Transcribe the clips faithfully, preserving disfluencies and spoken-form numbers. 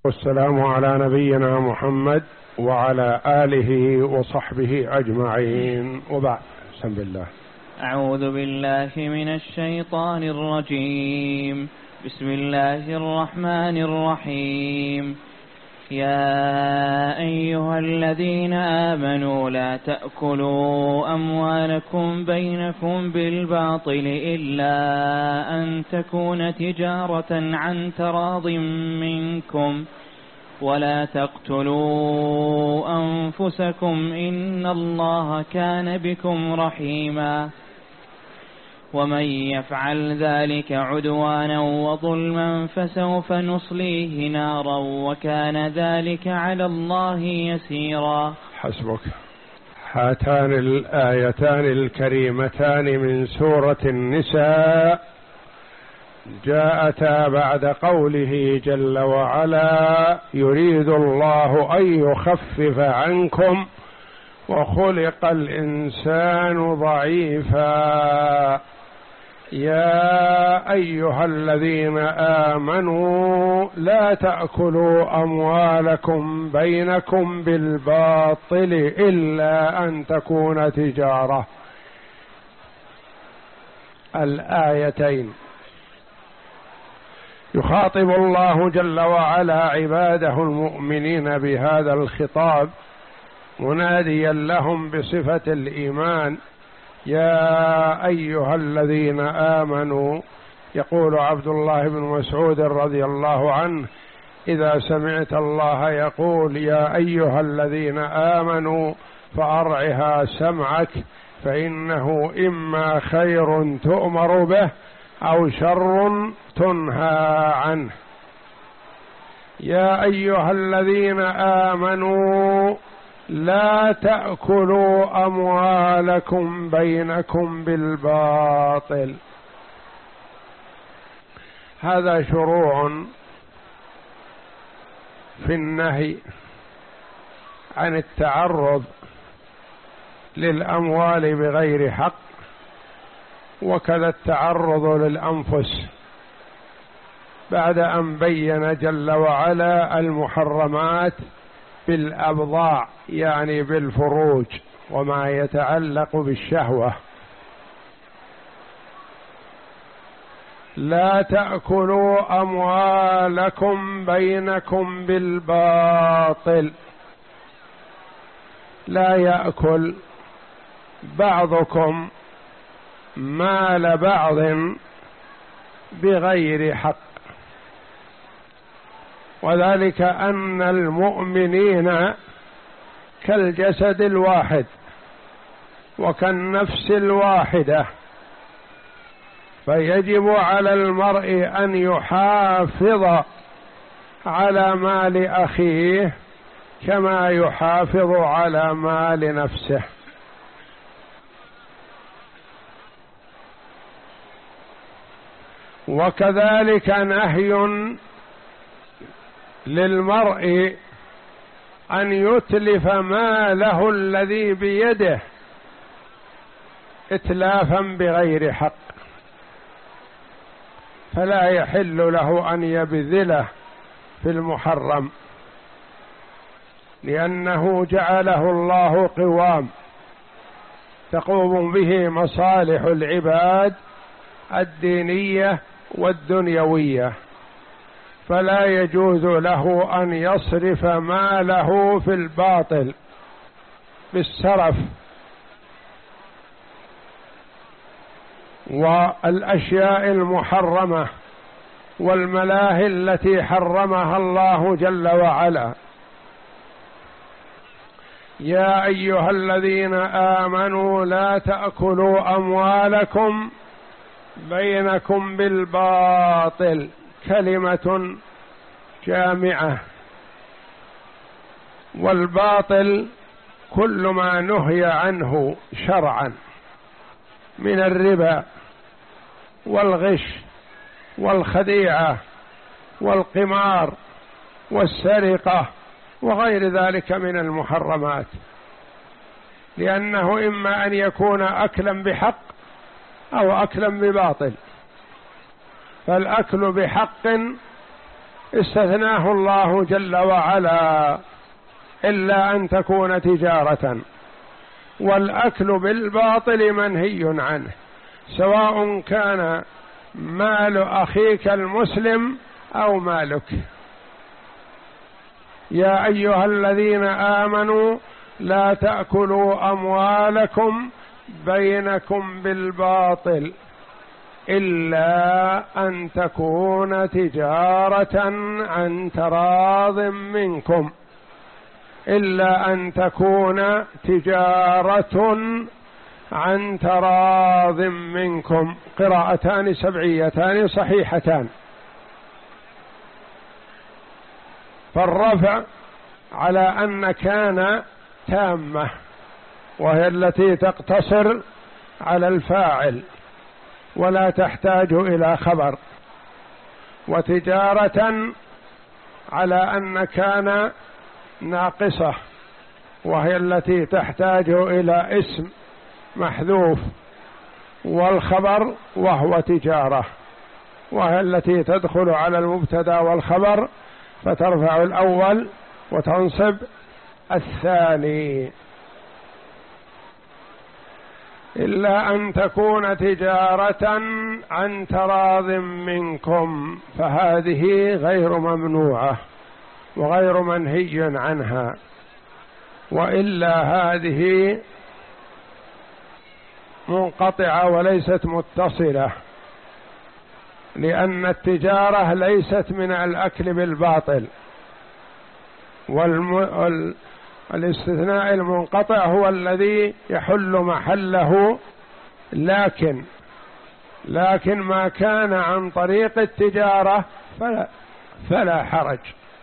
والسلام على نبينا محمد وعلى آله وصحبه أجمعين، وبعد. بسم الله. أعوذ بالله من الشيطان الرجيم. بسم الله الرحمن الرحيم. يا أيها الذين آمنوا لا تأكلوا أموالكم بينكم بالباطل إلا أن تكون تجارة عن تراض منكم ولا تقتلوا أنفسكم إن الله كان بكم رحيما ومن يفعل ذلك عدوانا وظلما فسوف نصليه نارا وكان ذلك على الله يسيرا. حسبك. هاتان الآيتان الكريمتان من سورة النساء جاءتا بعد قوله جل وعلا: يريد الله أن يخفف عنكم وخلق الإنسان ضعيفا. يا أيها الذين آمنوا لا تأكلوا أموالكم بينكم بالباطل إلا أن تكون تجارة. الآيتين يخاطب الله جل وعلا عباده المؤمنين بهذا الخطاب مناديا لهم بصفة الإيمان: يا أيها الذين آمنوا. يقول عبد الله بن مسعود رضي الله عنه: إذا سمعت الله يقول يا أيها الذين آمنوا فأرعها سمعك، فإنه إما خير تؤمر به أو شر تنهى عنه. يا أيها الذين آمنوا لا تأكلوا أموالكم بينكم بالباطل. هذا شروع في النهي عن التعرض للأموال بغير حق، وكذا التعرض للأنفس، بعد أن بين جل وعلا المحرمات بالأبضاع يعني بالفروج وما يتعلق بالشهوة. لا تأكلوا أموالكم بينكم بالباطل. لا يأكل بعضكم مال بعض بغير حق، وذلك أن المؤمنين كالجسد الواحد وكالنفس الواحدة، فيجب على المرء أن يحافظ على مال أخيه كما يحافظ على مال نفسه. وكذلك نهي للمرء أن يتلف ماله الذي بيده إتلافا بغير حق، فلا يحل له أن يبذله في المحرم، لأنه جعله الله قوام تقوم به مصالح العباد الدينية والدنيوية، فلا يجوز له أن يصرف ماله في الباطل بالسرف والأشياء المحرمة والملاهي التي حرمها الله جل وعلا. يا أيها الذين آمنوا لا تأكلوا أموالكم بينكم بالباطل، كلمة جامعة. والباطل كل ما نهي عنه شرعا من الربا والغش والخديعة والقمار والسرقة وغير ذلك من المحرمات، لأنه إما أن يكون أكلا بحق أو أكلا بباطل. فالأكل بحق استثناه الله جل وعلا إلا أن تكون تجارة. والأكل بالباطل منهي عنه، سواء كان مال أخيك المسلم أو مالك. يا أيها الذين آمنوا لا تأكلوا أموالكم بينكم بالباطل إلا أن تكون تجارة عن تراض منكم إلا أن تكون تجارة عن تراض منكم. قراءتان سبعيتان صحيحتان. فالرفع على أن كان تامة، وهي التي تقتصر على الفاعل ولا تحتاج إلى خبر، وتجارة على أن كان ناقصة، وهي التي تحتاج إلى اسم محذوف، والخبر وهو تجارة، وهي التي تدخل على المبتدأ والخبر فترفع الأول وتنصب الثاني. إلا أن تكون تجارة عن تراض منكم، فهذه غير ممنوعة وغير منهي عنها، وإلا هذه منقطعة وليست متصلة، لأن التجارة ليست من الأكل بالباطل، والاستثناء المنقطع هو الذي يحل محله لكن لكن ما كان عن طريق التجارة فلا, فلا حرج.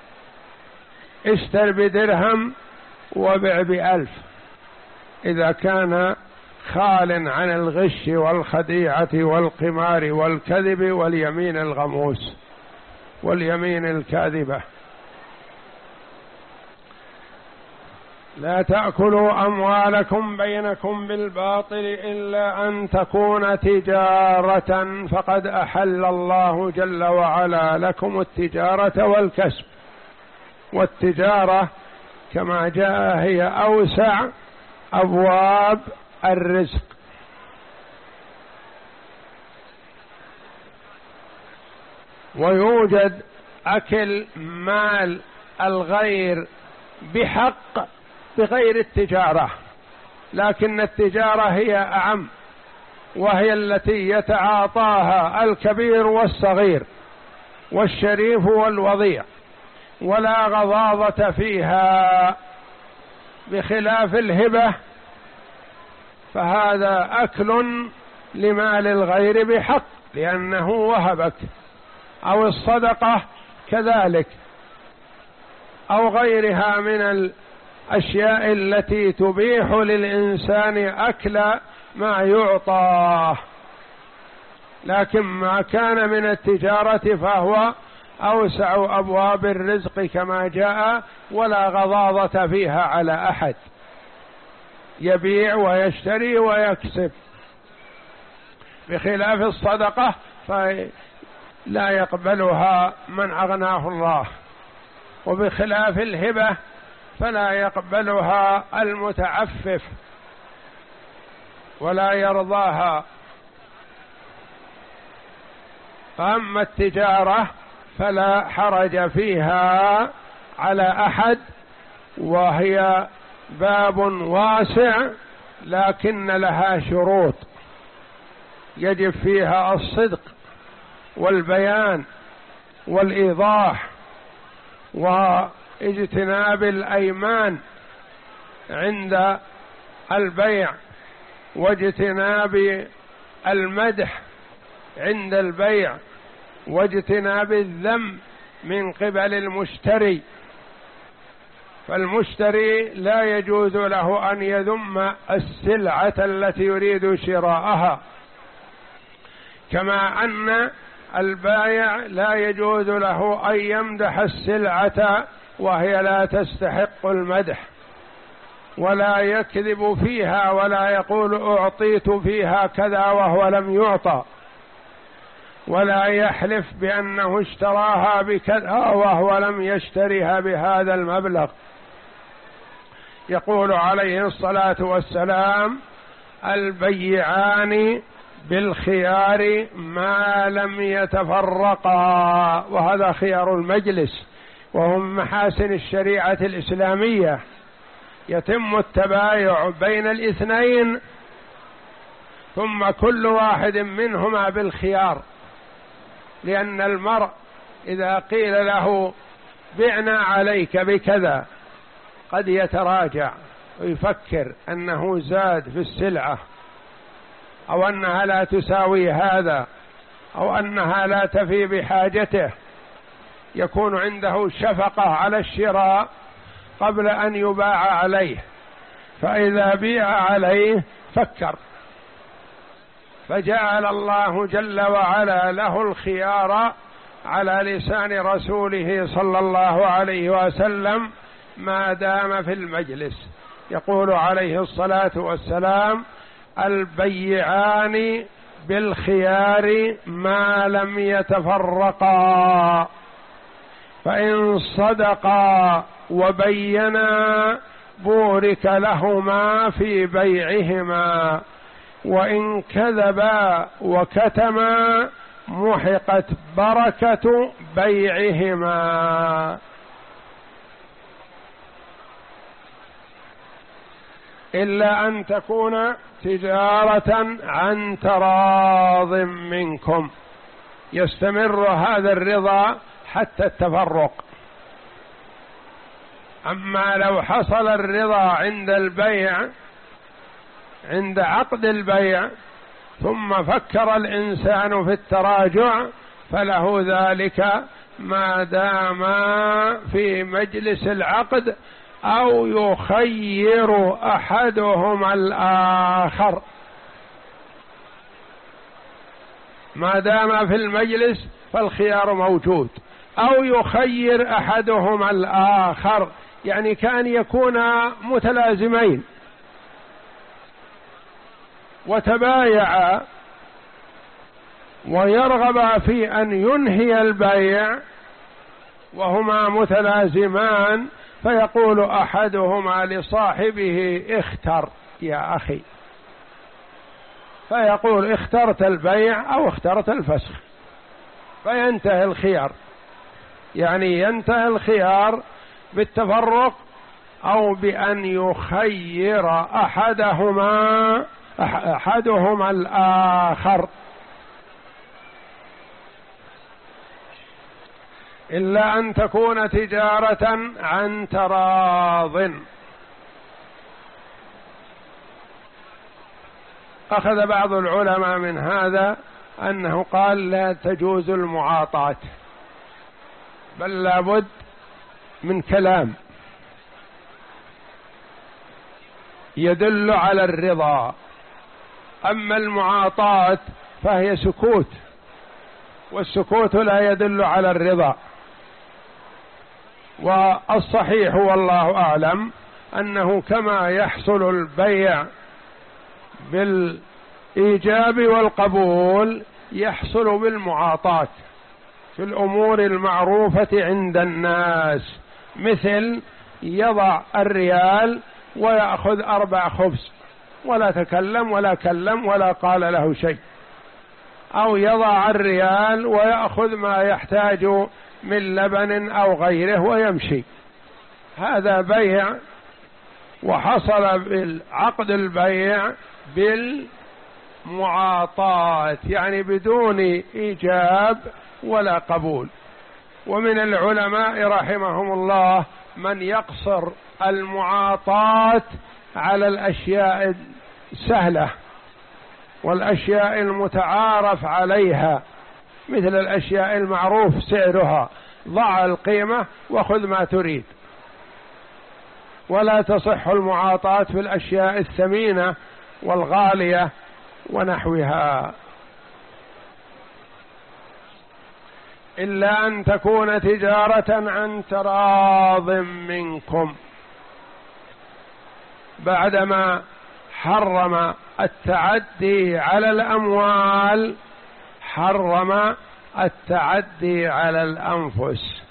اشتر بدرهم وبع بألف إذا كان خال عن الغش والخديعة والقمار والكذب واليمين الغموس واليمين الكاذبة. لا تأكلوا أموالكم بينكم بالباطل إلا أن تكون تجارة، فقد أحل الله جل وعلا لكم التجارة والكسب. والتجارة كما جاء هي أوسع أبواب الرزق، ويوجد أكل مال الغير بحق بغير التجارة، لكن التجارة هي أعم، وهي التي يتعاطاها الكبير والصغير والشريف والوضيع، ولا غضاضة فيها، بخلاف الهبة فهذا أكل لمال الغير بحق لأنه وهبك، أو الصدقة كذلك، أو غيرها من الأشياء التي تبيح للإنسان أكل ما يعطاه. لكن ما كان من التجارة فهو أوسع أبواب الرزق كما جاء، ولا غضاضة فيها على أحد، يبيع ويشتري ويكسب، بخلاف الصدقة فلا يقبلها من أغناه الله، وبخلاف الهبة فلا يقبلها المتعفف ولا يرضاها. فأما التجارة فلا حرج فيها على أحد، وهي باب واسع، لكن لها شروط يجب فيها الصدق والبيان والإيضاح واجتناب الأيمان عند البيع، واجتناب المدح عند البيع، واجتناب الذم من قبل المشتري. فالمشتري لا يجوز له أن يذم السلعة التي يريد شراءها، كما أن البائع لا يجوز له أن يمدح السلعة وهي لا تستحق المدح، ولا يكذب فيها ولا يقول أعطيت فيها كذا وهو لم يعطى، ولا يحلف بأنه اشتراها بكذا وهو لم يشتريها بهذا المبلغ. يقول عليه الصلاة والسلام: البيعان بالخيار ما لم يتفرقا، وهذا خيار المجلس، وهم محاسن الشريعة الإسلامية. يتم التبايع بين الاثنين ثم كل واحد منهما بالخيار، لأن المرء إذا قيل له بعنا عليك بكذا قد يتراجع ويفكر أنه زاد في السلعة، أو أنها لا تساوي هذا، أو أنها لا تفي بحاجته، يكون عنده شفقة على الشراء قبل أن يباع عليه، فإذا بيع عليه فكر، فجعل الله جل وعلا له الخيار على لسان رسوله صلى الله عليه وسلم ما دام في المجلس. يقول عليه الصلاة والسلام: البيعان بالخيار ما لم يتفرقا، فإن صدقا وبينا بورك لهما في بيعهما، وإن كذبا وكتما محقت بركة بيعهما. إلا أن تكون تجارة عن تراض منكم، يستمر هذا الرضا حتى التفرق. أما لو حصل الرضا عند البيع، عند عقد البيع، ثم فكر الإنسان في التراجع، فله ذلك ما دام في مجلس العقد، أو يخير أحدهما الآخر. ما دام في المجلس فالخيار موجود، أو يخير أحدهما الآخر، يعني كان يكونا متلازمين وتبايعا ويرغب في أن ينهي البيع وهما متلازمان، فيقول أحدهما لصاحبه: اختر يا أخي، فيقول: اخترت البيع أو اخترت الفسخ، فينتهي الخيار، يعني ينتهي الخيار بالتفرق أو بأن يخير أحدهما أحدهما الآخر. إلا أن تكون تجارة عن تراض. أخذ بعض العلماء من هذا أنه قال: لا تجوز المعاطاة، بل لابد من كلام يدل على الرضا. أما المعاطاة فهي سكوت، والسكوت لا يدل على الرضا. والصحيح والله أعلم أنه كما يحصل البيع بالإيجاب والقبول يحصل بالمعاطاة في الأمور المعروفة عند الناس، مثل يضع الريال ويأخذ أربع خبز ولا تكلم ولا كلم ولا قال له شيء، أو يضع الريال ويأخذ ما يحتاج من لبن أو غيره ويمشي. هذا بيع، وحصل بالعقد البيع بالمعاطاة، يعني بدون إيجاب ولا قبول. ومن العلماء رحمهم الله من يقصر المعاطاة على الأشياء السهلة والأشياء المتعارف عليها، مثل الأشياء المعروف سعرها، ضع القيمة وخذ ما تريد، ولا تصح المعاطاة في الأشياء الثمينة والغالية ونحوها. إلا أن تكون تجارة عن تراض منكم. بعدما حرم التعدي على الأموال حرم التعدي على الأنفس،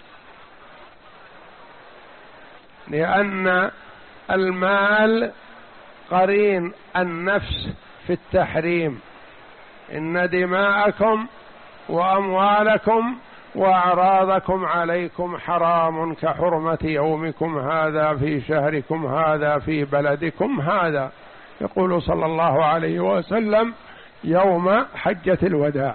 لأن المال قرين النفس في التحريم: إن دماءكم وأموالكم وأعراضكم عليكم حرام كحرمة يومكم هذا في شهركم هذا في بلدكم هذا. يقول صلى الله عليه وسلم يوم حجة الوداع: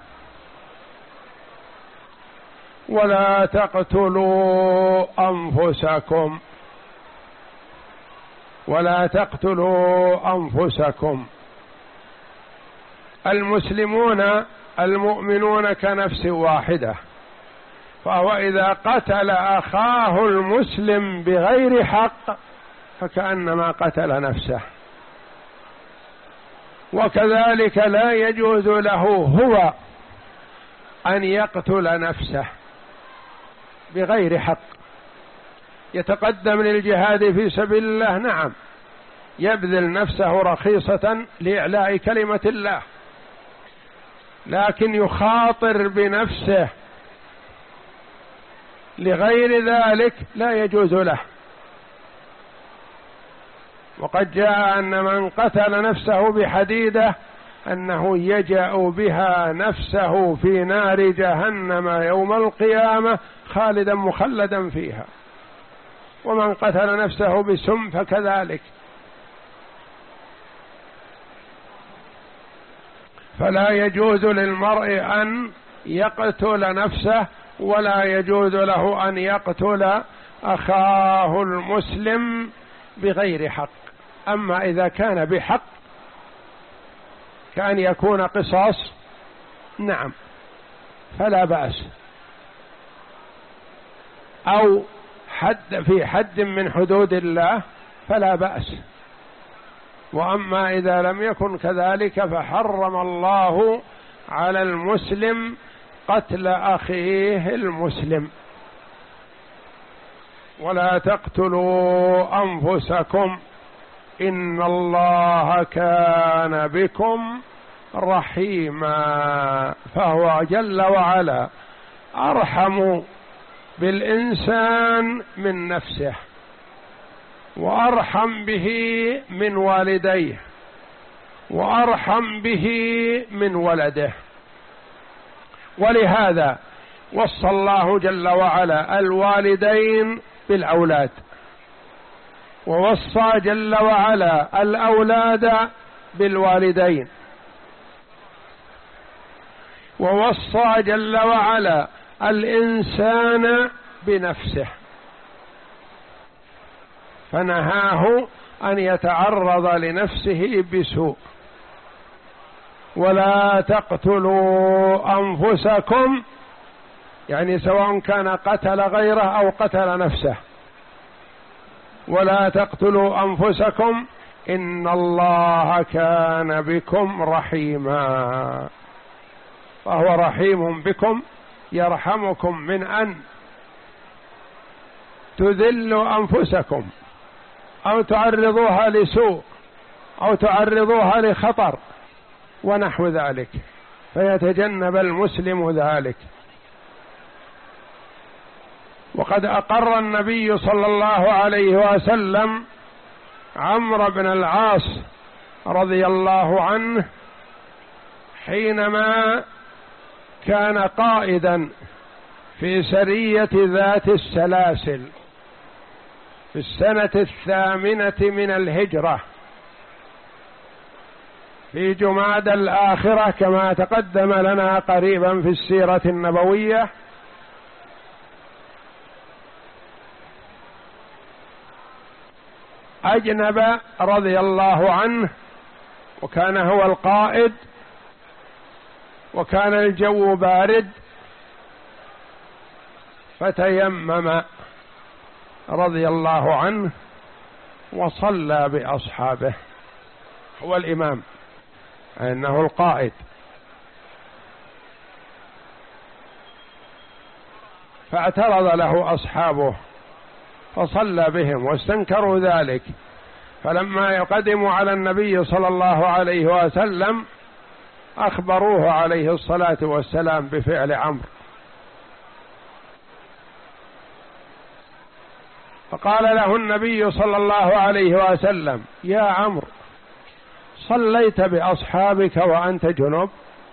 ولا تقتلوا أنفسكم، ولا تقتلوا أنفسكم. المسلمون المؤمنون كنفس واحدة، فهو إذا قتل أخاه المسلم بغير حق فكأنما قتل نفسه، وكذلك لا يجوز له هو أن يقتل نفسه بغير حق. يتقدم للجهاد في سبيل الله، نعم، يبذل نفسه رخيصة لإعلاء كلمة الله، لكن يخاطر بنفسه لغير ذلك لا يجوز له. وقد جاء أن من قتل نفسه بحديدة أنه يجأ بها نفسه في نار جهنم يوم القيامة خالدا مخلدا فيها، ومن قتل نفسه بسم فكذلك. فلا يجوز للمرء أن يقتل نفسه، ولا يجوز له أن يقتل أخاه المسلم بغير حق. أما إذا كان بحق كأن يكون قصاص، نعم، فلا بأس، أو حد في حد من حدود الله فلا بأس. وأما إذا لم يكن كذلك فحرم الله على المسلم قتل أخيه المسلم. ولا تقتلوا أنفسكم إن الله كان بكم رحيما. فهو جل وعلا أرحم بالإنسان من نفسه، وأرحم به من والديه، وأرحم به من ولده. ولهذا وصى الله جل وعلا الوالدين بالأولاد، ووصى جل وعلا الأولاد بالوالدين، ووصى جل وعلا الإنسان بنفسه، فنهاه أن يتعرض لنفسه بسوء. ولا تقتلوا أنفسكم، يعني سواء كان قتل غيره أو قتل نفسه. ولا تقتلوا أنفسكم إن الله كان بكم رحيما. فهو رحيم بكم، يرحمكم من أن تذلوا أنفسكم أو تعرضوها لسوء أو تعرضوها لخطر ونحو ذلك، فيتجنب المسلم ذلك. وقد أقر النبي صلى الله عليه وسلم عمرو بن العاص رضي الله عنه حينما كان قائدا في سرية ذات السلاسل في السنة الثامنة من الهجرة في جمادى الآخرة كما تقدم لنا قريبا في السيرة النبوية. أجنب رضي الله عنه، وكان هو القائد، وكان الجو بارد، فتيمم رضي الله عنه وصلى بأصحابه، هو الإمام إنه القائد. فاعترض له أصحابه فصلى بهم واستنكروا ذلك. فلما قدموا على النبي صلى الله عليه وسلم أخبروه عليه الصلاة والسلام بفعل عمرو، فقال له النبي صلى الله عليه وسلم: يا عمرو، صليت بأصحابك وأنت جنب؟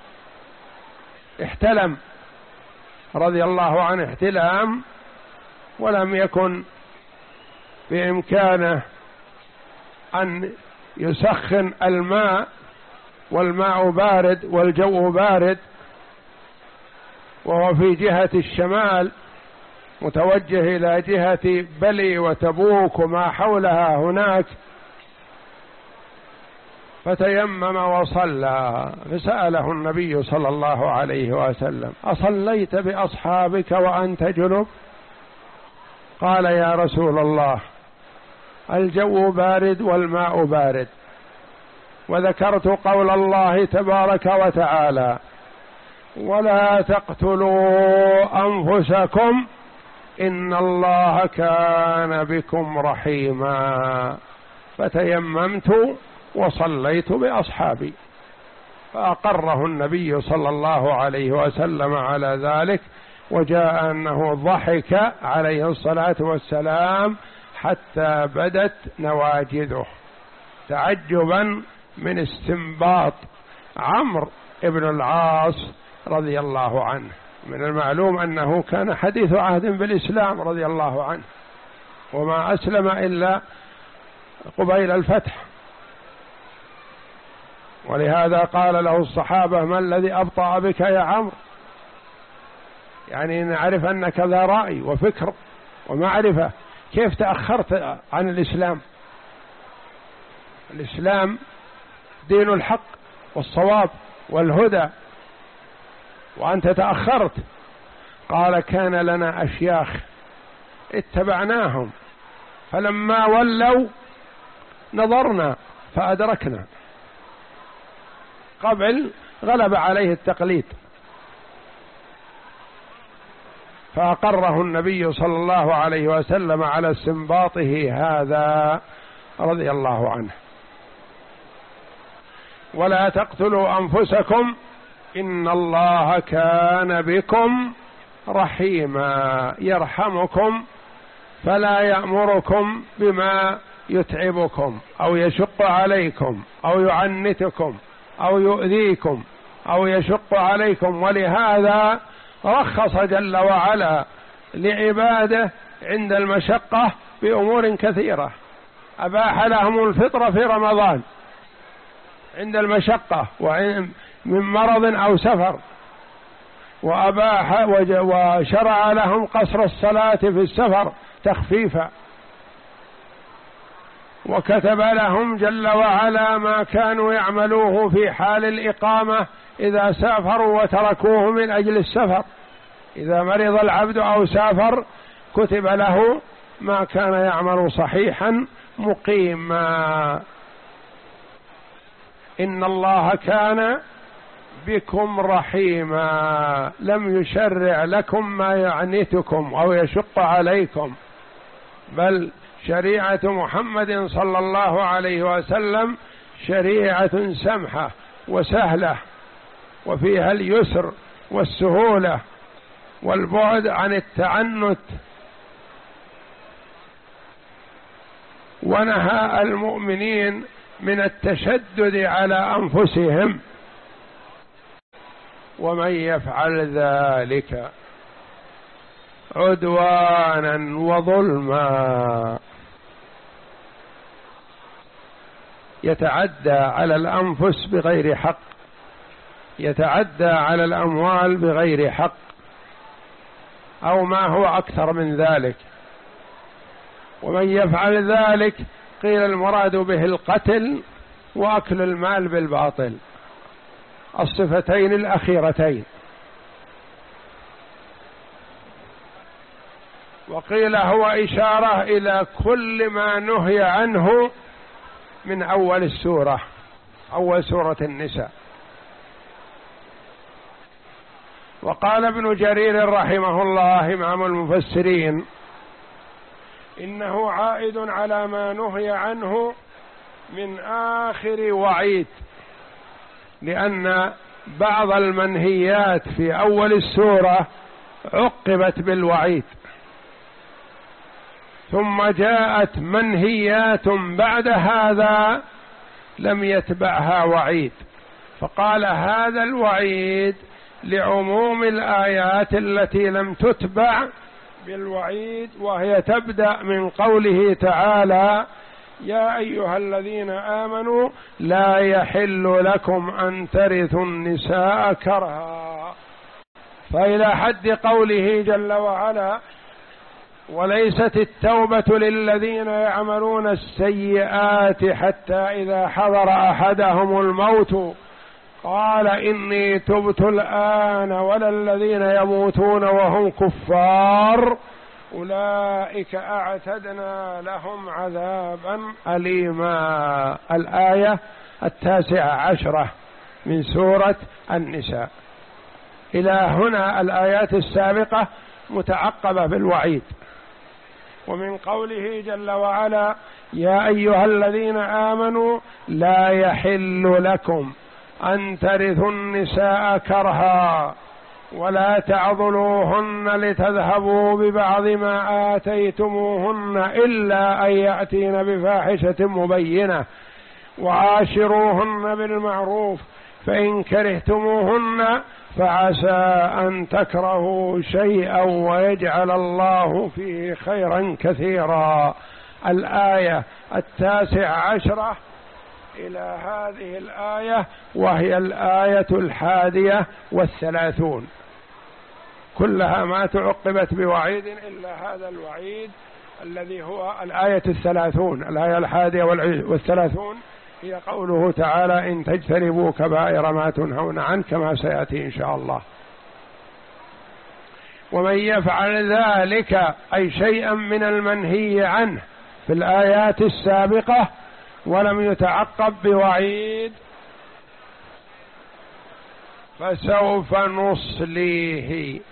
احتلم رضي الله عنه احتلام، ولم يكن بإمكانه أن يسخن الماء، والماء بارد والجو بارد، وهو في جهة الشمال متوجه إلى جهة بلي وتبوك وما حولها هناك، فتيمم وصلى. فسأله النبي صلى الله عليه وسلم: أصليت بأصحابك وأنت جنب؟ قال: يا رسول الله، الجو بارد والماء بارد. وذكرت قول الله تبارك وتعالى: ولا تقتلوا أنفسكم إن الله كان بكم رحيما، فتيممت وصليت بأصحابي. فأقره النبي صلى الله عليه وسلم على ذلك، وجاء أنه ضحك عليه الصلاة والسلام حتى بدت نواجذه تعجبا من استنباط عمرو بن العاص رضي الله عنه. من المعلوم أنه كان حديث عهد بالإسلام رضي الله عنه، وما أسلم إلا قبيل الفتح، ولهذا قال له الصحابة: ما الذي أبطأ بك يا عمرو؟ يعني نعرف أنك ذا رأي وفكر ومعرفة، كيف تأخرت عن الإسلام؟ الإسلام دين الحق والصواب والهدى، وأنت تأخرت. قال: كان لنا أشياخ اتبعناهم، فلما ولوا نظرنا فأدركنا. قبل غلب عليه التقليد، فأقره النبي صلى الله عليه وسلم على استنباطه هذا رضي الله عنه. ولا تقتلوا أنفسكم إن الله كان بكم رحيما، يرحمكم فلا يأمركم بما يتعبكم أو يشق عليكم أو يعنتكم أو يؤذيكم أو يشق عليكم. ولهذا رخص جل وعلا لعباده عند المشقة بأمور كثيرة، أباح لهم الفطر في رمضان عند المشقة من مرض أو سفر، وأباح وشرع لهم قصر الصلاة في السفر تخفيفا، وكتب لهم جل وعلا ما كانوا يعملوه في حال الإقامة إذا سافروا وتركوه من أجل السفر. إذا مرض العبد أو سافر كتب له ما كان يعمل صحيحا مقيما. إن الله كان بكم رحيما، لم يشرع لكم ما يعنتكم أو يشق عليكم، بل شريعة محمد صلى الله عليه وسلم شريعة سمحة وسهلة، وفيها اليسر والسهولة والبعد عن التعنت. ونهى المؤمنين من التشدد على أنفسهم، ومن يفعل ذلك عدوانا وظلما يتعدى على الأنفس بغير حق، يتعدى على الأموال بغير حق، أو ما هو أكثر من ذلك. ومن يفعل ذلك قيل المراد به القتل وأكل المال بالباطل، الصفتين الأخيرتين. وقيل هو إشارة إلى كل ما نهي عنه من أول السورة، أول سورة النساء. وقال ابن جرير رحمه الله إمام المفسرين: إنه عائد على ما نهي عنه من آخر وعيد، لأن بعض المنهيات في أول السورة عقبت بالوعيد، ثم جاءت منهيات بعد هذا لم يتبعها وعيد، فقال هذا الوعيد لعموم الآيات التي لم تتبع بالوعيد، وهي تبدأ من قوله تعالى يا أيها الذين آمنوا لا يحل لكم أن ترثوا النساء كرها، فإلى حد قوله جل وعلا وليست التوبة للذين يعملون السيئات حتى إذا حضر أحدهم الموت قال إني تبت الآن ولا الذين يموتون وهم كفار أولئك أعتدنا لهم عذابا أليما. الآية التاسعة عشرة من سورة النساء. إلى هنا الآيات السابقة متعقبة بالوعيد. ومن قوله جل وعلا يا أيها الذين آمنوا لا يحل لكم أن ترثوا النساء كرها ولا تعضلوهن لتذهبوا ببعض ما آتيتموهن إلا أن يأتين بفاحشة مبينة وعاشروهن بالمعروف فإن كرهتموهن فعسى أن تكرهوا شيئا ويجعل الله فيه خيرا كثيرا. الآية التاسع عشرة إلى هذه الآية وهي الآية الحادية والثلاثون، كلها ما تعقبت بوعيد إلا هذا الوعيد الذي هو الآية الثلاثون. الآية الحادية والثلاثون هي قوله تعالى إن تجتنبوا كبائر ما تنهون عنه كما سيأتي إن شاء الله. ومن يفعل ذلك أي شيئا من المنهي عنه في الآيات السابقة ولم يتعقب بوعيد فسوف نصليه.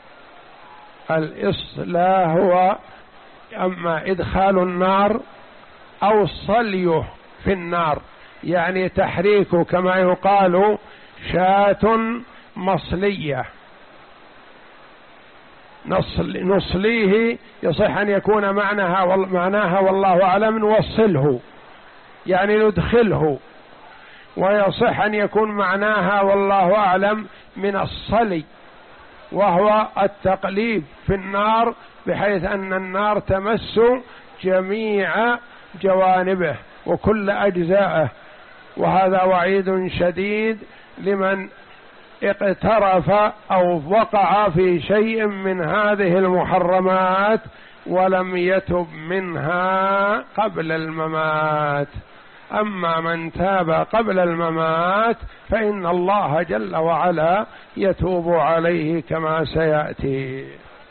الإصلاح هو أما إدخال النار أو صليه في النار، يعني تحريكه كما يقال شاة مصلية. نصل نصليه يصح أن يكون معناها معناها والله أعلم نوصله يعني ندخله، ويصح أن يكون معناها والله أعلم من الصلي وهو التقليب في النار بحيث أن النار تمس جميع جوانبه وكل أجزائه. وهذا وعيد شديد لمن اقترف أو وقع في شيء من هذه المحرمات ولم يتب منها قبل الممات. أما من تاب قبل الممات فإن الله جل وعلا يتوب عليه كما سيأتي.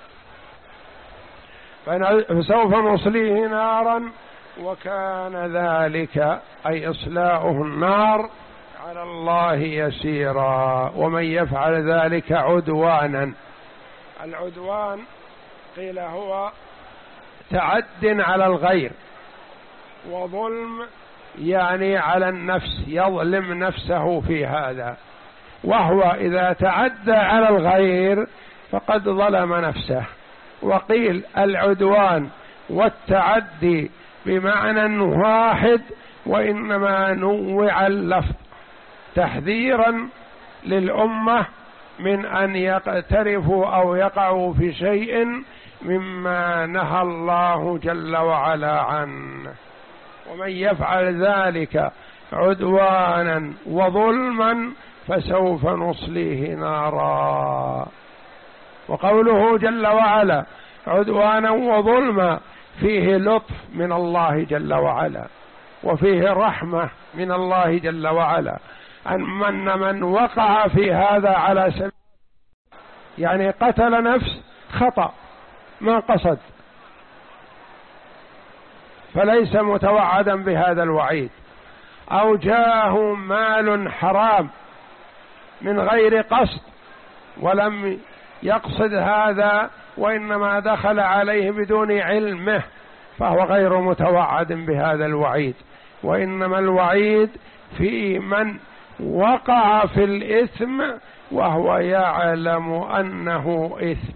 فسوف نصليه نارا وكان ذلك أي إصلاؤه النار على الله يسيرا. ومن يفعل ذلك عدوانا، العدوان قيل هو تعد على الغير، وظلم يعني على النفس يظلم نفسه في هذا، وهو إذا تعدى على الغير فقد ظلم نفسه. وقيل العدوان والتعدي بمعنى واحد وإنما نوع اللفظ تحذيرا للأمة من أن يقترفوا أو يقعوا في شيء مما نهى الله جل وعلا عنه. ومن يفعل ذلك عدوانا وظلما فسوف نصليه نارا. وقوله جل وعلا عدوانا وظلما فيه لطف من الله جل وعلا وفيه رحمة من الله جل وعلا أن من, من وقع في هذا على سبيل يعني قتل نفس خطأ ما قصد فليس متوعدا بهذا الوعيد، أو جاءه مال حرام من غير قصد ولم يقصد هذا وإنما دخل عليه بدون علمه فهو غير متوعد بهذا الوعيد. وإنما الوعيد في من وقع في الإثم وهو يعلم أنه إثم،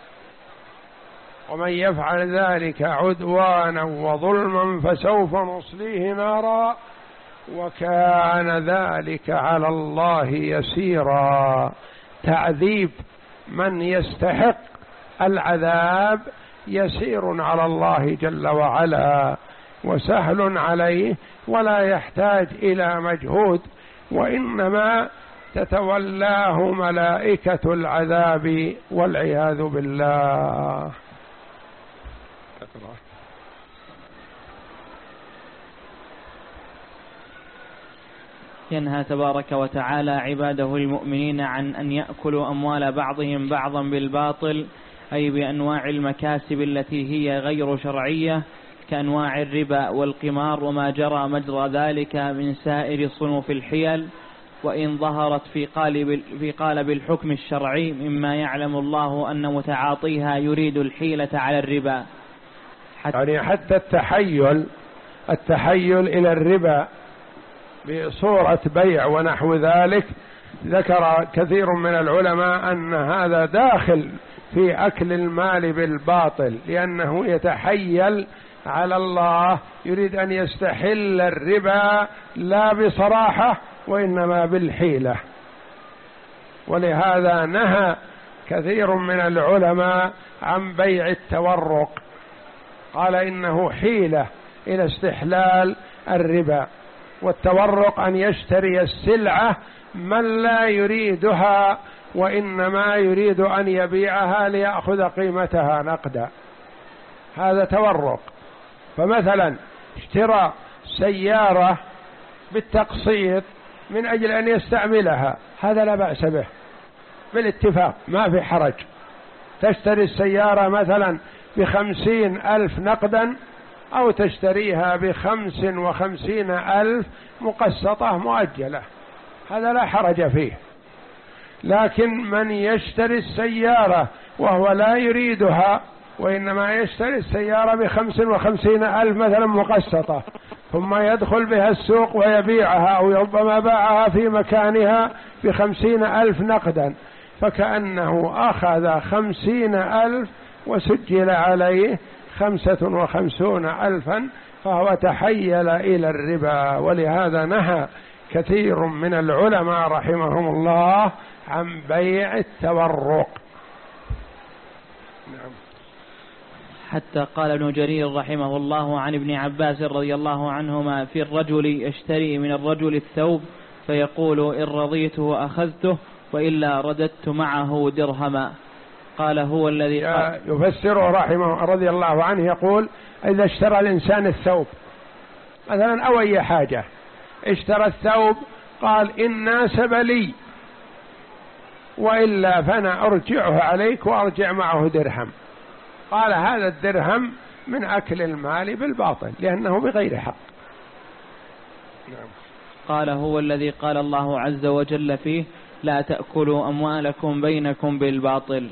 ومن يفعل ذلك عدوانا وظلما فسوف نصليه نارا وكان ذلك على الله يسيرا. تعذيب من يستحق العذاب يسير على الله جل وعلا وسهل عليه ولا يحتاج إلى مجهود، وإنما تتولاه ملائكة العذاب والعياذ بالله. ينهى تبارك وتعالى عباده المؤمنين عن أن يأكلوا أموال بعضهم بعضا بالباطل، أي بأنواع المكاسب التي هي غير شرعية كأنواع الربا والقمار وما جرى مجرى ذلك من سائر صنوف الحيل، وإن ظهرت في قالب, في قالب الحكم الشرعي مما يعلم الله أن متعاطيها يريد الحيلة على الربا. حتى يعني حتى التحيل التحيل إلى الربا بصورة بيع ونحو ذلك، ذكر كثير من العلماء أن هذا داخل في أكل المال بالباطل، لأنه يتحيل على الله، يريد أن يستحل الربا لا بصراحة وإنما بالحيلة. ولهذا نهى كثير من العلماء عن بيع التورق، قال إنه حيلة إلى استحلال الربا. والتورق أن يشتري السلعة من لا يريدها وإنما يريد أن يبيعها ليأخذ قيمتها نقدا، هذا تورق. فمثلا اشترى سيارة بالتقسيط من أجل أن يستعملها، هذا لا بأس به بالاتفاق، ما في حرج. تشتري السيارة مثلا بخمسين ألف نقدا أو تشتريها بخمس وخمسين ألف مقسطة مؤجلة، هذا لا حرج فيه. لكن من يشتري السيارة وهو لا يريدها وإنما يشتري السيارة بخمس وخمسين ألف مثلا مقسطة، ثم يدخل بها السوق ويبيعها أو ربما باعها في مكانها بخمسين ألف نقدا، فكأنه أخذ خمسين ألف وسجل عليه خمسة وخمسون ألفا، فهو تحيل إلى الربا. ولهذا نهى كثير من العلماء رحمهم الله عن بيع التورق. نعم. حتى قال ابن جرير رحمه الله عن ابن عباس رضي الله عنهما في الرجل يشتري من الرجل الثوب فيقول إن رضيته أخذته وإلا رددت معه درهما. قال هو الذي يفسره رحمه رضي الله عنه، يقول إذا اشترى الإنسان الثوب مثلا أو أي حاجة، اشترى الثوب قال إن ناسب لي وإلا فأنا أرجعه عليك وأرجع معه درهم، قال هذا الدرهم من أكل المال بالباطل لأنه بغير حق. نعم. قال هو الذي قال الله عز وجل فيه لا تأكلوا أموالكم بينكم بالباطل.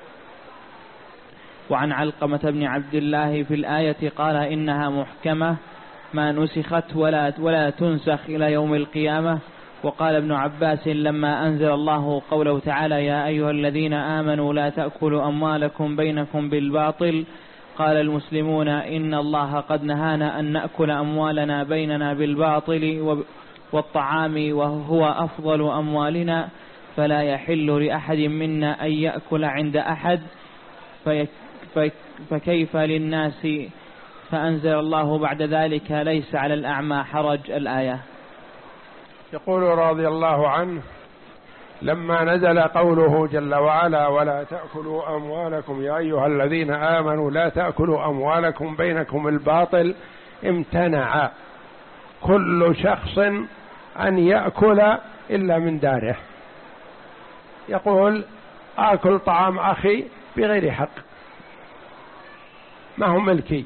وعن علقمة بن عبد الله في الآية قال إنها محكمة ما نسخت ولا, ولا تنسخ إلى يوم القيامة. وقال ابن عباس لما أنزل الله قوله تعالى يا أيها الذين آمنوا لا تأكلوا أموالكم بينكم بالباطل، قال المسلمون إن الله قد نهانا أن نأكل أموالنا بيننا بالباطل والطعام وهو أفضل أموالنا، فلا يحل لأحد منا أن يأكل عند أحد فكيف للناس. فأنزل الله بعد ذلك ليس على الأعمى حرج الآية. يقول رضي الله عنه لما نزل قوله جل وعلا ولا تأكلوا أموالكم يا أيها الذين آمنوا لا تأكلوا أموالكم بينكم الباطل، امتنع كل شخص أن يأكل إلا من داره، يقول آكل طعام أخي بغير حق ما هو ملكي،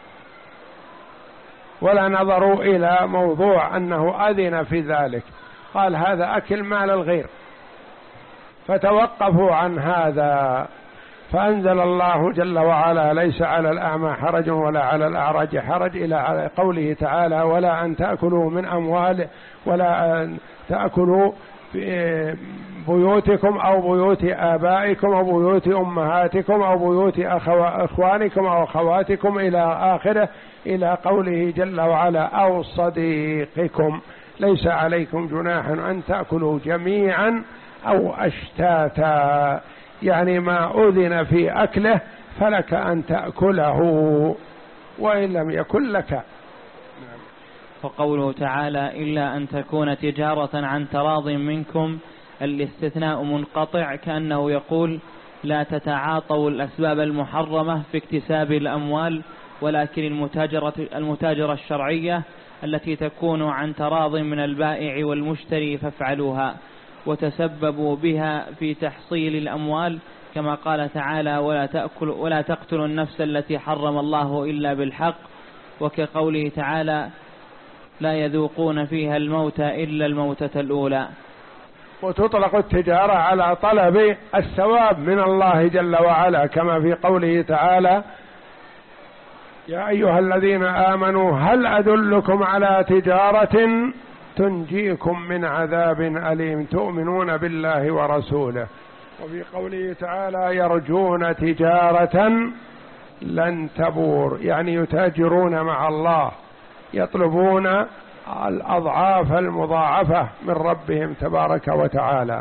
ولا نظروا إلى موضوع أنه أذن في ذلك، قال هذا أكل مال الغير، فتوقفوا عن هذا. فأنزل الله جل وعلا: ليس على الأعمى حرج ولا على الأعرج حرج، إلى قوله تعالى: ولا أن تأكلوا من أموال ولا أن تأكلوا في بيوتكم أو بيوت آبائكم أو بيوت أمهاتكم أو بيوت أخوانكم أو أخواتكم إلى آخره، إلى قوله جل وعلا: أو صديقكم. ليس عليكم جناح أن تأكلوا جميعا أو أشتاتا، يعني ما أذن في أكله فلك أن تأكله وإن لم يكن لك. وقوله تعالى: إلا أن تكون تجارة عن تراض منكم، الاستثناء منقطع، كأنه يقول: لا تتعاطوا الأسباب المحرمة في اكتساب الأموال، ولكن المتاجرة, المتاجرة الشرعية التي تكون عن تراض من البائع والمشتري فافعلوها وتسببوا بها في تحصيل الأموال، كما قال تعالى: ولا تأكل ولا تقتلوا النفس التي حرم الله إلا بالحق، وكقوله تعالى: لا يذوقون فيها الموت إلا الموتة الأولى. وتطلق التجارة على طلب الثواب من الله جل وعلا، كما في قوله تعالى: يا أيها الذين آمنوا هل أدلكم على تجارة تنجيكم من عذاب أليم تؤمنون بالله ورسوله. وفي قوله تعالى: يرجون تجارة لن تبور، يعني يتاجرون مع الله، يطلبون الأضعاف المضاعفة من ربهم تبارك وتعالى.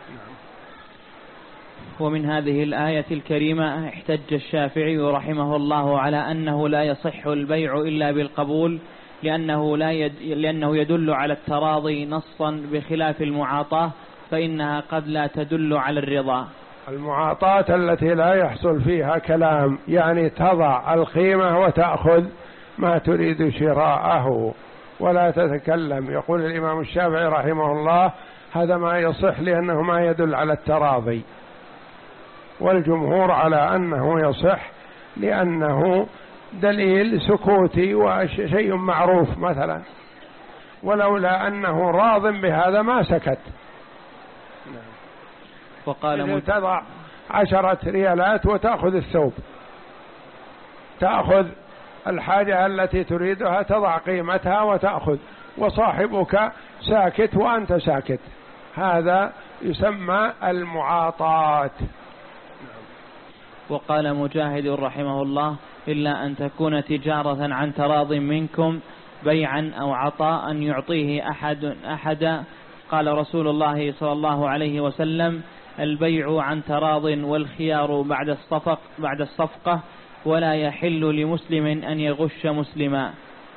ومن هذه الآية الكريمة احتج الشافعي رحمه الله على أنه لا يصح البيع إلا بالقبول، لأنه, لا يد لأنه يدل على التراضي نصا، بخلاف المعاطاة فإنها قد لا تدل على الرضا. المعاطاة التي لا يحصل فيها كلام، يعني تضع القيمة وتأخذ ما تريد شراءه ولا تتكلم. يقول الإمام الشافعي رحمه الله: هذا ما يصح لأنه ما يدل على التراضي، والجمهور على أنه يصح لأنه دليل سكوتي وشيء معروف مثلا، ولولا أنه راض بهذا ما سكت. وقال: تضع عشرة ريالات وتأخذ الثوب، تأخذ الحاجة التي تريدها، تضع قيمتها وتأخذ، وصاحبك ساكت وأنت ساكت، هذا يسمى المعاطاة. وقال مجاهد رحمه الله: إلا أن تكون تجارة عن تراض منكم، بيعا أو عطاء يعطيه أحد أحدا. قال رسول الله صلى الله عليه وسلم: البيع عن تراض والخيار بعد الصفق بعد الصفقة، ولا يحل لمسلم أن يغش مسلما.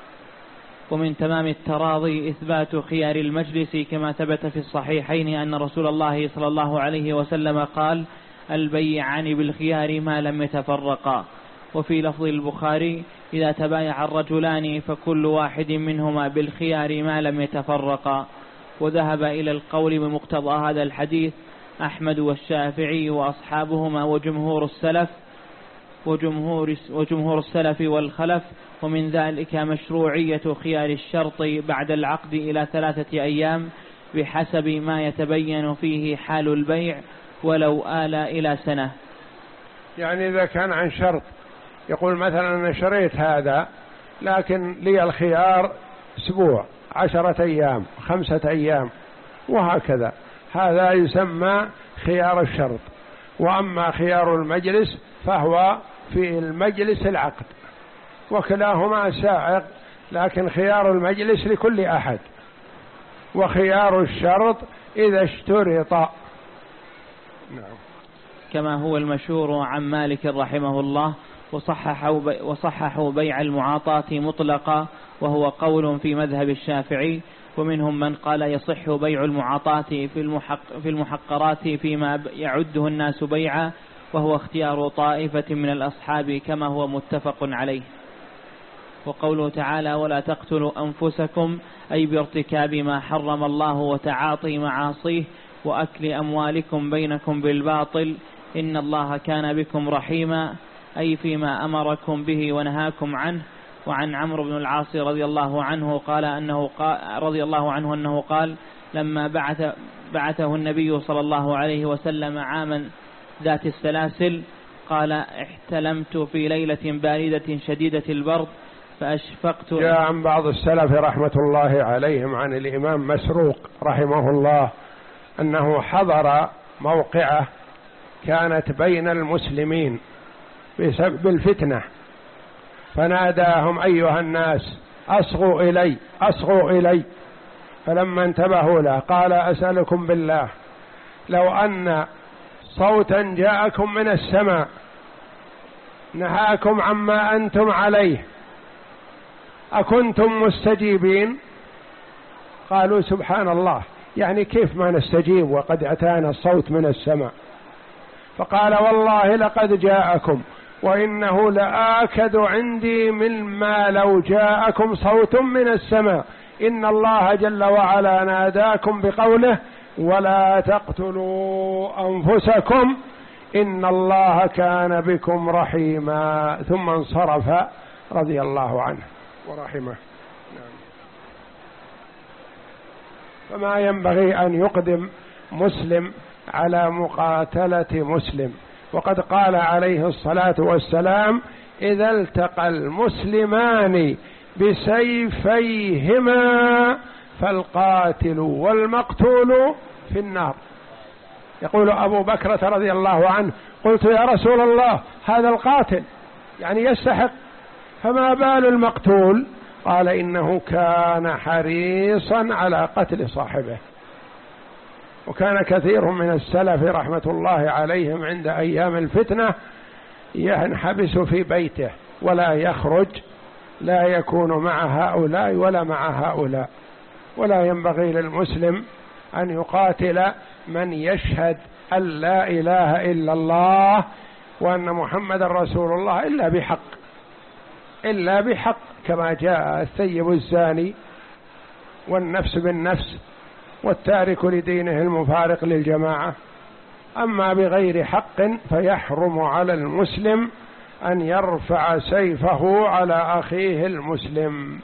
ومن تمام التراضي إثبات خيار المجلس، كما ثبت في الصحيحين أن رسول الله صلى الله عليه وسلم قال: البيعان بالخيار ما لم يتفرقا. وفي لفظ البخاري: إذا تبايع الرجلان فكل واحد منهما بالخيار ما لم يتفرقا. وذهب إلى القول بمقتضى هذا الحديث أحمد والشافعي وأصحابهما وجمهور السلف وجمهور, وجمهور السلف والخلف. ومن ذلك مشروعية خيار الشرط بعد العقد إلى ثلاثة أيام بحسب ما يتبين فيه حال البيع، ولو آل إلى سنة. يعني إذا كان عن شرط، يقول مثلا أنا شريت هذا لكن لي الخيار أسبوع، عشرة أيام، خمسة أيام، وهكذا، هذا يسمى خيار الشرط. وأما خيار المجلس فهو في المجلس العقد، وكلاهما سائغ، لكن خيار المجلس لكل أحد، وخيار الشرط إذا اشترط. نعم. كما هو المشهور عن مالك رحمه الله: وصححوا, بي وصححوا بيع المعاطاة مطلقا، وهو قول في مذهب الشافعي. ومنهم من قال يصح بيع المعاطاة في, المحق في المحقرات فيما يعده الناس بيعا، وهو اختيار طائفة من الأصحاب كما هو متفق عليه. وقوله تعالى: ولا تقتلوا أنفسكم، أي بارتكاب ما حرم الله وتعاطي معاصيه وأكل أموالكم بينكم بالباطل، إن الله كان بكم رحيما، أي فيما أمركم به ونهاكم عنه. وعن عمرو بن العاص رضي الله عنه قال أنه قال رضي الله عنه أنه قال: لما بعث بعثه النبي صلى الله عليه وسلم عاما ذات السلاسل، قال احتلمت في ليلة باردة شديدة البرد فأشفقت. جاء عن بعض السلف رحمة الله عليهم عن الإمام مسروق رحمه الله أنه حضر موقعة كانت بين المسلمين بسبب الفتنة، فناداهم أيها الناس أصغوا إلي أصغوا إلي، فلما انتبهوا له قال أسألكم بالله لو أن صوتا جاءكم من السماء نهاكم عما أنتم عليه أكنتم مستجيبين؟ قالوا سبحان الله، يعني كيف ما نستجيب وقد أتانا الصوت من السماء؟ فقال والله لقد جاءكم وإنه لآكد عندي مما لو جاءكم صوت من السماء، إن الله جل وعلا ناداكم بقوله ولا تقتلوا أنفسكم إن الله كان بكم رحيما، ثم انصرف رضي الله عنه ورحمه. فما ينبغي أن يقدم مسلم على مقاتلة مسلم، وقد قال عليه الصلاة والسلام إذا التقى المسلمان بسيفيهما فالقاتل والمقتول في النار. يقول أبو بكرة رضي الله عنه قلت يا رسول الله هذا القاتل يعني يستحق، فما بال المقتول؟ قال إنه كان حريصا على قتل صاحبه. وكان كثير من السلف رحمة الله عليهم عند أيام الفتنة ينحبس في بيته ولا يخرج، لا يكون مع هؤلاء ولا مع هؤلاء. ولا ينبغي للمسلم أن يقاتل من يشهد أن لا إله إلا الله وأن محمد رسول الله إلا بحق، إلا بحق، كما جاء الثيب الزاني والنفس بالنفس والتارك لدينه المفارق للجماعة. أما بغير حق فيحرم على المسلم أن يرفع سيفه على أخيه المسلم.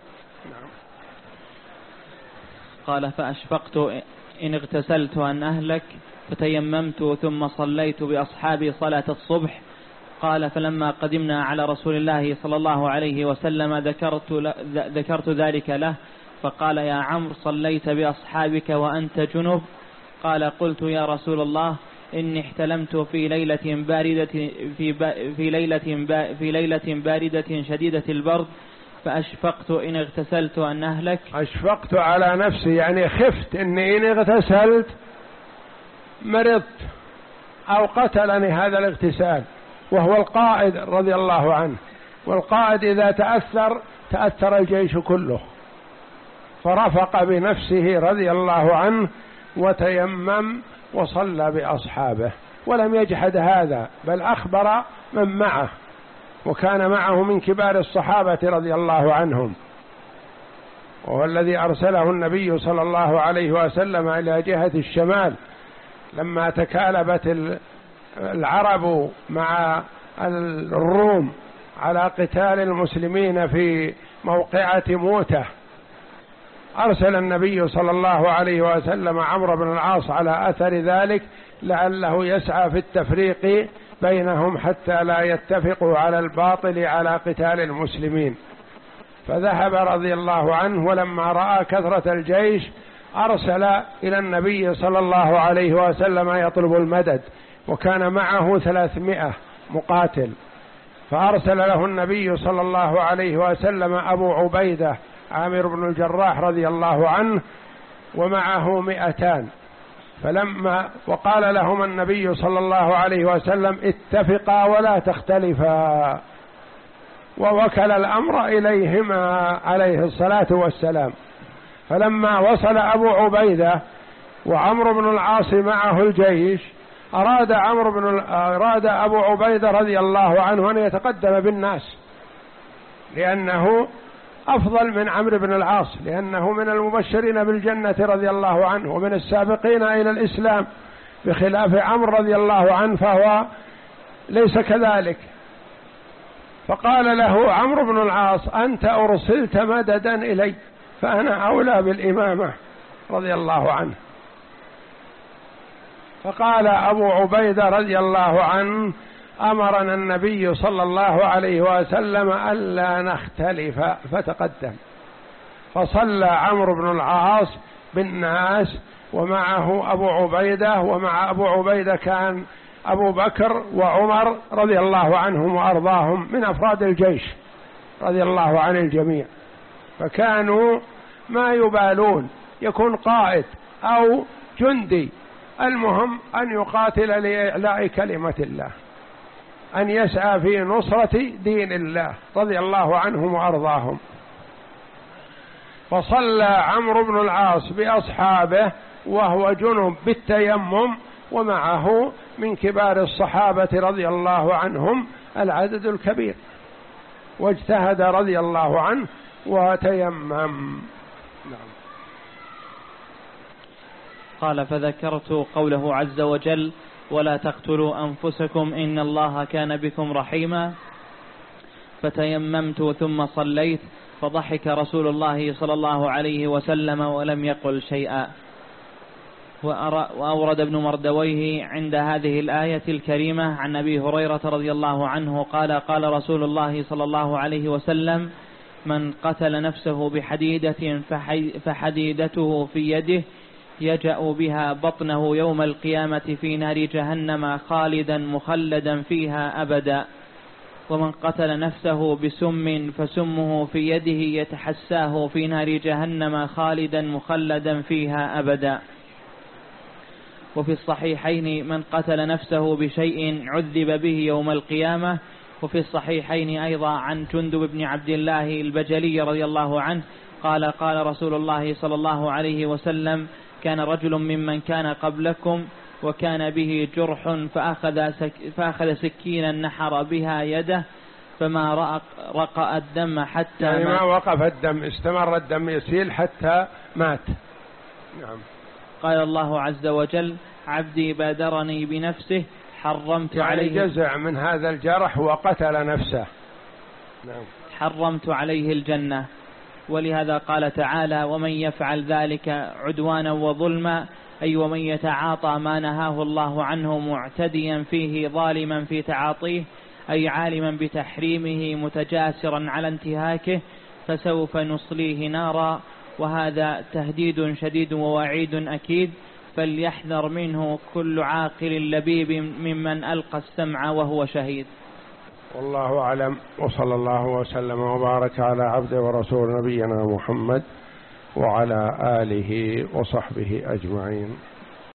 قال فأشفقت إن اغتسلت أن أهلك فتيممت ثم صليت بأصحابي صلاة الصبح. قال فلما قدمنا على رسول الله صلى الله عليه وسلم ذكرت, ذكرت ذلك له فقال يا عمرو صليت بأصحابك وأنت جنب؟ قال قلت يا رسول الله إني احتلمت في ليلة باردة في, في ليلة في ليلة باردة شديدة البرد فأشفقت إن اغتسلت أن أهلك. أشفقت على نفسي يعني خفت إني إن اغتسلت مرضت أو قتلني هذا الاغتسال، وهو القائد رضي الله عنه، والقائد إذا تأثر تأثر الجيش كله، فرفق بنفسه رضي الله عنه وتيمم وصلى بأصحابه ولم يجحد هذا، بل أخبر من معه، وكان معه من كبار الصحابة رضي الله عنهم، وهو الذي أرسله النبي صلى الله عليه وسلم إلى جهة الشمال لما تكالبت العرب مع الروم على قتال المسلمين في موقعة موتة. أرسل النبي صلى الله عليه وسلم عمرو بن العاص على أثر ذلك لعله يسعى في التفريق بينهم حتى لا يتفقوا على الباطل على قتال المسلمين. فذهب رضي الله عنه، ولما رأى كثرة الجيش أرسل إلى النبي صلى الله عليه وسلم يطلب المدد، وكان معه ثلاثمائة مقاتل، فأرسل له النبي صلى الله عليه وسلم أبو عبيدة عامر بن الجراح رضي الله عنه ومعه مئتان، فلما وقال لهم النبي صلى الله عليه وسلم اتفقا ولا تختلفا، ووكل الأمر إليهما عليه الصلاة والسلام. فلما وصل أبو عبيدة وعمرو بن العاص معه الجيش أراد عمرو بن أراد أبو عبيدة رضي الله عنه أن يتقدم بالناس، لأنه أفضل من عمرو بن العاص، لأنه من المبشرين بالجنة رضي الله عنه ومن السابقين إلى الإسلام، بخلاف عمرو رضي الله عنه فهو ليس كذلك. فقال له عمرو بن العاص أنت أرسلت مددا إلي فأنا أولى بالإمامة رضي الله عنه. فقال أبو عبيدة رضي الله عنه أمرنا النبي صلى الله عليه وسلم ألا نختلف فتقدم، فصلى عمرو بن العاص بالناس ومعه أبو عبيدة، ومع أبو عبيدة كان أبو بكر وعمر رضي الله عنهم وأرضاهم من أفراد الجيش رضي الله عن الجميع، فكانوا ما يبالون يكون قائد أو جندي، المهم أن يقاتل لإعلاء كلمة الله، أن يسعى في نصرة دين الله رضي الله عنهم وأرضاهم. فصلى عمرو بن العاص بأصحابه وهو جنب بالتيمم، ومعه من كبار الصحابة رضي الله عنهم العدد الكبير، واجتهد رضي الله عنه وتيمم. نعم. قال: فذكرت قوله عز وجل: ولا تقتلوا أنفسكم إن الله كان بكم رحيما، فتيممت ثم صليت، فضحك رسول الله صلى الله عليه وسلم ولم يقل شيئا. وأورد ابن مردويه عند هذه الآية الكريمة عن أبي هريرة رضي الله عنه قال: قال رسول الله صلى الله عليه وسلم: من قتل نفسه بحديدة فحديدته في يده يجأ بها بطنه يوم القيامة في نار جهنم خالدا مخلدا فيها أبدا، ومن قتل نفسه بسم فسمه في يده يتحساه في نار جهنم خالدا مخلدا فيها أبدا. وفي الصحيحين: من قتل نفسه بشيء عذب به يوم القيامة. وفي الصحيحين أيضا عن جندب بن عبد الله البجلي رضي الله عنه قال: قال رسول الله صلى الله عليه وسلم: كان رجل ممن كان قبلكم وكان به جرح فأخذ, سك فأخذ سكينا نحر بها يده فما رق, رقأ الدم حتى يعني ما وقف الدم، استمر الدم يسيل حتى مات. نعم. قال الله عز وجل: عبدي بادرني بنفسه حرمت يعني عليه جزع من هذا الجرح وقتل نفسه. نعم. حرمت عليه الجنة. ولهذا قال تعالى: ومن يفعل ذلك عدوانا وظلما، أي ومن يتعاطى ما نهاه الله عنه معتديا فيه ظالما في تعاطيه، أي عالما بتحريمه متجاسرا على انتهاكه، فسوف نصليه نارا. وهذا تهديد شديد ووعيد أكيد، فليحذر منه كل عاقل لبيب ممن ألقى السمع وهو شهيد. والله أعلم، وصلى الله وسلم وبارك على عبده ورسول نبينا محمد وعلى آله وصحبه أجمعين.